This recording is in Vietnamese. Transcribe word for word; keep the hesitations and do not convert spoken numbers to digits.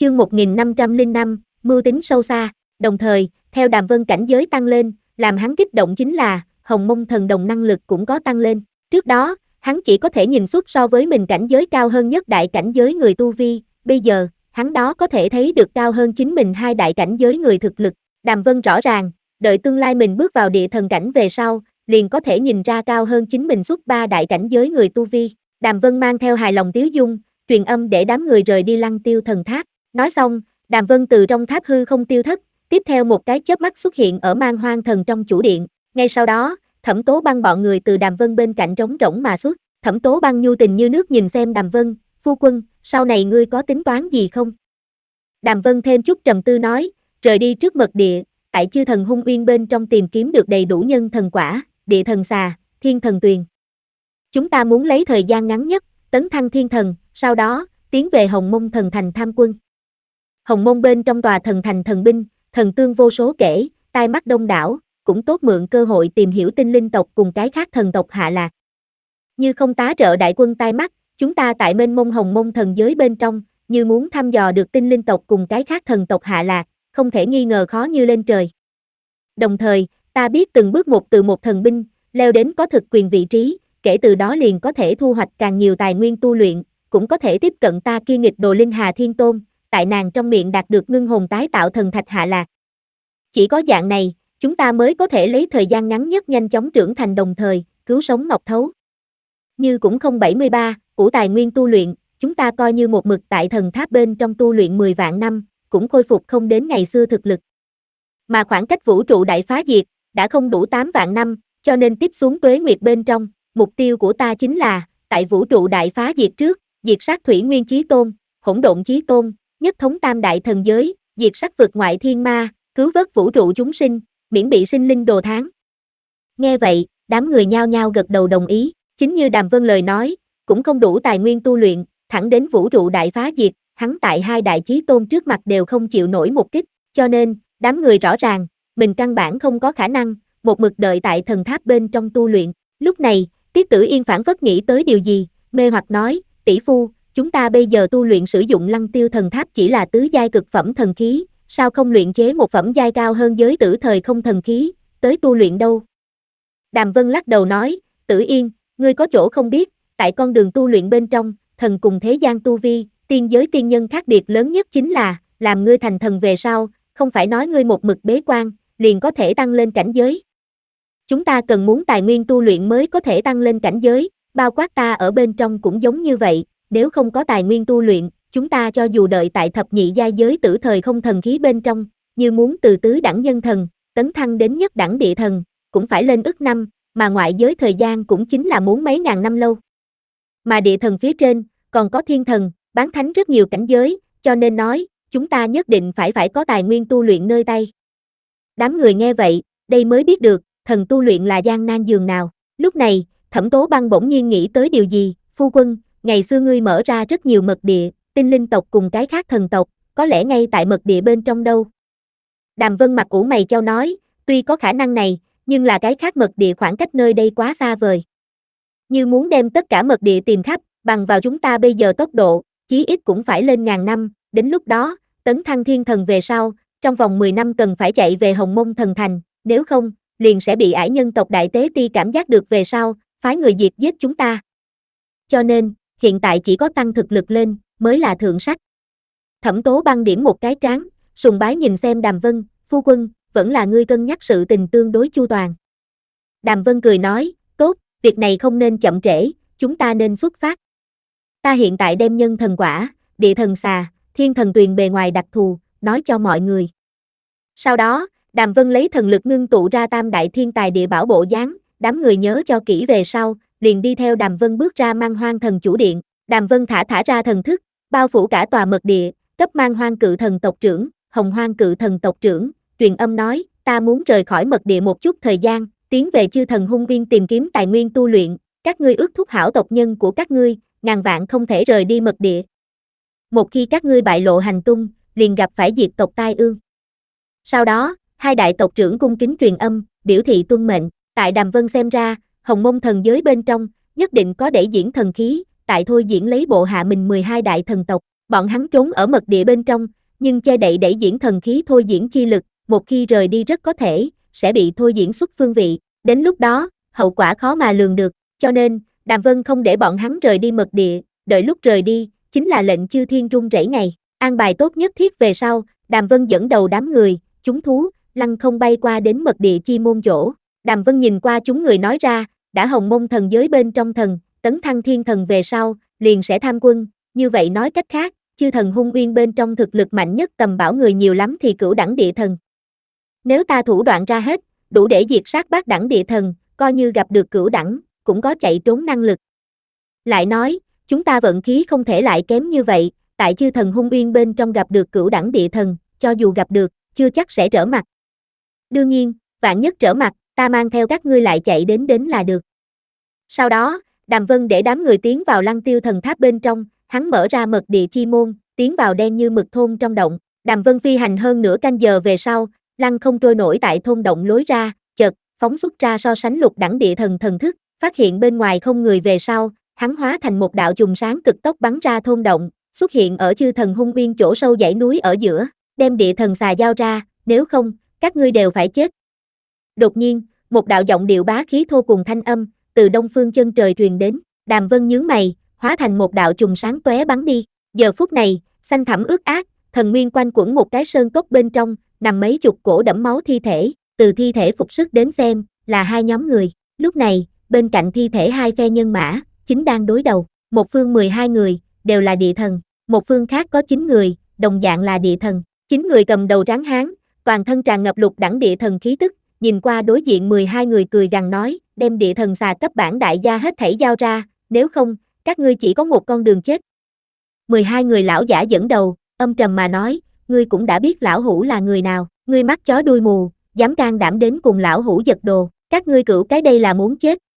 Chương một nghìn năm trăm lẻ năm, mưu tính sâu xa. Đồng thời, theo Đàm Vân cảnh giới tăng lên, làm hắn kích động chính là, Hồng Mông thần đồng năng lực cũng có tăng lên. Trước đó, hắn chỉ có thể nhìn xuất so với mình cảnh giới cao hơn nhất đại cảnh giới người tu vi, bây giờ, hắn đó có thể thấy được cao hơn chính mình hai đại cảnh giới người thực lực. Đàm Vân rõ ràng, đợi tương lai mình bước vào địa thần cảnh về sau, liền có thể nhìn ra cao hơn chính mình suốt ba đại cảnh giới người tu vi. Đàm Vân mang theo hài lòng tiếu dung, truyền âm để đám người rời đi Lăng Tiêu thần tháp. Nói xong, Đàm Vân từ trong tháp hư không tiêu thất, tiếp theo một cái chớp mắt xuất hiện ở Man Hoang Thần trong chủ điện. Ngay sau đó, Thẩm Tố Băng bọn người từ Đàm Vân bên cạnh trống rỗng mà xuất. Thẩm Tố Băng nhu tình như nước nhìn xem Đàm Vân, phu quân, sau này ngươi có tính toán gì không? Đàm Vân thêm chút trầm tư nói, rời đi trước mật địa, tại chư thần hung uyên bên trong tìm kiếm được đầy đủ nhân thần quả, địa thần xà, thiên thần tuyền. Chúng ta muốn lấy thời gian ngắn nhất, tấn thăng thiên thần, sau đó, tiến về Hồng Mông thần thành tham quân. Hồng Mông bên trong tòa thần thành thần binh, thần tương vô số kể, tai mắt đông đảo, cũng tốt mượn cơ hội tìm hiểu tinh linh tộc cùng cái khác thần tộc hạ lạc. Như không tá trợ đại quân tai mắt, chúng ta tại mênh mông Hồng Mông thần giới bên trong, như muốn thăm dò được tinh linh tộc cùng cái khác thần tộc hạ lạc, không thể nghi ngờ khó như lên trời. Đồng thời, ta biết từng bước một từ một thần binh, leo đến có thực quyền vị trí, kể từ đó liền có thể thu hoạch càng nhiều tài nguyên tu luyện, cũng có thể tiếp cận ta kia nghịch đồ linh Hà Thiên Tôn, tại nàng trong miệng đạt được ngưng hồn tái tạo thần thạch hạ lạc. Chỉ có dạng này, chúng ta mới có thể lấy thời gian ngắn nhất nhanh chóng trưởng thành đồng thời, cứu sống Ngọc Thấu. Như cũng không bảy mươi ba, của tài nguyên tu luyện, chúng ta coi như một mực tại thần tháp bên trong tu luyện mười vạn năm, cũng khôi phục không đến ngày xưa thực lực. Mà khoảng cách vũ trụ đại phá diệt, đã không đủ tám vạn năm, cho nên tiếp xuống tuế nguyệt bên trong, mục tiêu của ta chính là, tại vũ trụ đại phá diệt trước, diệt sát Thủy Nguyên Chí Tôn, Hỗn Độn Chí Tôn, nhất thống tam đại thần giới, diệt sát vực ngoại thiên ma, cứu vớt vũ trụ chúng sinh, miễn bị sinh linh đồ thán. Nghe vậy, đám người nhao nhao gật đầu đồng ý, chính như Đàm Vân lời nói, cũng không đủ tài nguyên tu luyện, thẳng đến vũ trụ đại phá diệt, hắn tại hai đại chí tôn trước mặt đều không chịu nổi một kích, cho nên, đám người rõ ràng, mình căn bản không có khả năng, một mực đợi tại thần tháp bên trong tu luyện. Lúc này, Tiết Tử Yên phản phất nghĩ tới điều gì, mê hoặc nói, tỷ phu, chúng ta bây giờ tu luyện sử dụng Lăng Tiêu thần tháp chỉ là tứ giai cực phẩm thần khí, sao không luyện chế một phẩm giai cao hơn giới tử thời không thần khí, tới tu luyện đâu? Đàm Vân lắc đầu nói, Tử Yên, ngươi có chỗ không biết, tại con đường tu luyện bên trong, thần cùng thế gian tu vi, tiên giới tiên nhân khác biệt lớn nhất chính là, làm ngươi thành thần về sau, không phải nói ngươi một mực bế quan, liền có thể tăng lên cảnh giới. Chúng ta cần muốn tài nguyên tu luyện mới có thể tăng lên cảnh giới, bao quát ta ở bên trong cũng giống như vậy, nếu không có tài nguyên tu luyện, chúng ta cho dù đợi tại thập nhị giai giới tử thời không thần khí bên trong, như muốn từ tứ đẳng nhân thần, tấn thăng đến nhất đẳng địa thần, cũng phải lên ức năm, mà ngoại giới thời gian cũng chính là muốn mấy ngàn năm lâu. Mà địa thần phía trên, còn có thiên thần, bán thánh rất nhiều cảnh giới, cho nên nói, chúng ta nhất định phải phải có tài nguyên tu luyện nơi tay. Đám người nghe vậy, đây mới biết được, thần tu luyện là gian nan dường nào. Lúc này, Thẩm Tố Băng bỗng nhiên nghĩ tới điều gì, phu quân, ngày xưa ngươi mở ra rất nhiều mật địa, tinh linh tộc cùng cái khác thần tộc, có lẽ ngay tại mật địa bên trong đâu. Đàm Vân mặt ủ mày chau nói, tuy có khả năng này, nhưng là cái khác mật địa khoảng cách nơi đây quá xa vời. Như muốn đem tất cả mật địa tìm khắp, bằng vào chúng ta bây giờ tốc độ, chí ít cũng phải lên ngàn năm, đến lúc đó, tấn thăng thiên thần về sau, trong vòng mười năm cần phải chạy về Hồng Mông thần thành, nếu không, liền sẽ bị ải nhân tộc đại tế ti cảm giác được về sau, phái người diệt giết chúng ta. Cho nên, hiện tại chỉ có tăng thực lực lên, mới là thượng sách. Thẩm Tố Băng điểm một cái trán, sùng bái nhìn xem Đàm Vân, phu quân, vẫn là ngươi cân nhắc sự tình tương đối chu toàn. Đàm Vân cười nói, tốt, việc này không nên chậm trễ, chúng ta nên xuất phát. Ta hiện tại đem nhân thần quả, địa thần xà, thiên thần tuyền bề ngoài đặc thù, nói cho mọi người. Sau đó, Đàm Vân lấy thần lực ngưng tụ ra tam đại thiên tài địa bảo bộ dáng, đám người nhớ cho kỹ về sau, liền đi theo Đàm Vân bước ra Man Hoang thần chủ điện. Đàm Vân thả thả ra thần thức, bao phủ cả tòa mật địa, cấp Man Hoang cự thần tộc trưởng, Hồng Hoang cự thần tộc trưởng, truyền âm nói, ta muốn rời khỏi mật địa một chút thời gian, tiến về chư thần hung uyên tìm kiếm tài nguyên tu luyện, các ngươi ước thúc hảo tộc nhân của các ngươi, ngàn vạn không thể rời đi mật địa. Một khi các ngươi bại lộ hành tung, liền gặp phải diệt tộc tai ương. Sau đó, hai đại tộc trưởng cung kính truyền âm, biểu thị tuân mệnh, tại Đàm Vân xem ra, Hồng Mông thần giới bên trong, nhất định có để diễn thần khí, tại thôi diễn lấy bộ hạ mình mười hai đại thần tộc, Bọn hắn trốn ở mật địa bên trong, nhưng che đậy đẩy diễn thần khí thôi diễn chi lực, một khi rời đi rất có thể, sẽ bị thôi diễn xuất phương vị, đến lúc đó, hậu quả khó mà lường được, cho nên, Đàm Vân không để bọn hắn rời đi mật địa, đợi lúc rời đi, chính là lệnh chư thiên rung rẩy ngày, an bài tốt nhất thiết về sau, Đàm Vân dẫn đầu đám người, chúng thú, lăng không bay qua đến mật địa chi môn chỗ, Đàm Vân nhìn qua chúng người nói ra, đã hồng mông thần giới bên trong thần, tấn thăng thiên thần về sau, liền sẽ tham quân, như vậy nói cách khác, chư thần hung uyên bên trong thực lực mạnh nhất tầm bảo người nhiều lắm thì cửu đẳng địa thần. Nếu ta thủ đoạn ra hết, đủ để diệt sát bát đẳng địa thần, coi như gặp được cửu đẳng, cũng có chạy trốn năng lực. Lại nói, chúng ta vận khí không thể lại kém như vậy, tại chư thần hung uyên bên trong gặp được cửu đẳng địa thần, cho dù gặp được, chưa chắc sẽ trở mặt. Đương nhiên, vạn nhất trở mặt, ta mang theo các ngươi lại chạy đến đến là được. Sau đó, Đàm Vân để đám người tiến vào Lăng Tiêu thần tháp bên trong, hắn mở ra mật địa chi môn, tiến vào đen như mực thôn trong động. Đàm Vân phi hành hơn nửa canh giờ về sau, lăng không trôi nổi tại thôn động lối ra, chợt phóng xuất ra so sánh lục đẳng địa thần thần thức, phát hiện bên ngoài không người về sau, hắn hóa thành một đạo chùm sáng cực tốc bắn ra thôn động, xuất hiện ở chư thần hung uyên chỗ sâu dãy núi ở giữa, đem địa thần xà giao ra, nếu không, các ngươi đều phải chết. Đột nhiên, một đạo giọng điệu bá khí thô cùng thanh âm, từ đông phương chân trời truyền đến, Đàm Vân nhướng mày, hóa thành một đạo chùm sáng tóe bắn đi. Giờ phút này, xanh thẳm ướt át, thần nguyên quanh quẩn một cái sơn cốc bên trong, nằm mấy chục cổ đẫm máu thi thể, từ thi thể phục sức đến xem, là hai nhóm người. Lúc này, bên cạnh thi thể hai phe nhân mã, chính đang đối đầu, một phương mười hai người, đều là địa thần, một phương khác có chín người, đồng dạng là địa thần. Chín người cầm đầu tráng hán, toàn thân tràn ngập lục đẳng địa thần khí tức, nhìn qua đối diện mười hai người cười gằn nói, đem địa thần xà cấp bản đại gia hết thảy giao ra, nếu không, các ngươi chỉ có một con đường chết. mười hai người lão giả dẫn đầu, âm trầm mà nói, ngươi cũng đã biết lão hủ là người nào, ngươi mắt chó đuôi mù, dám can đảm đến cùng lão hủ giật đồ, các ngươi cửu cái đây là muốn chết,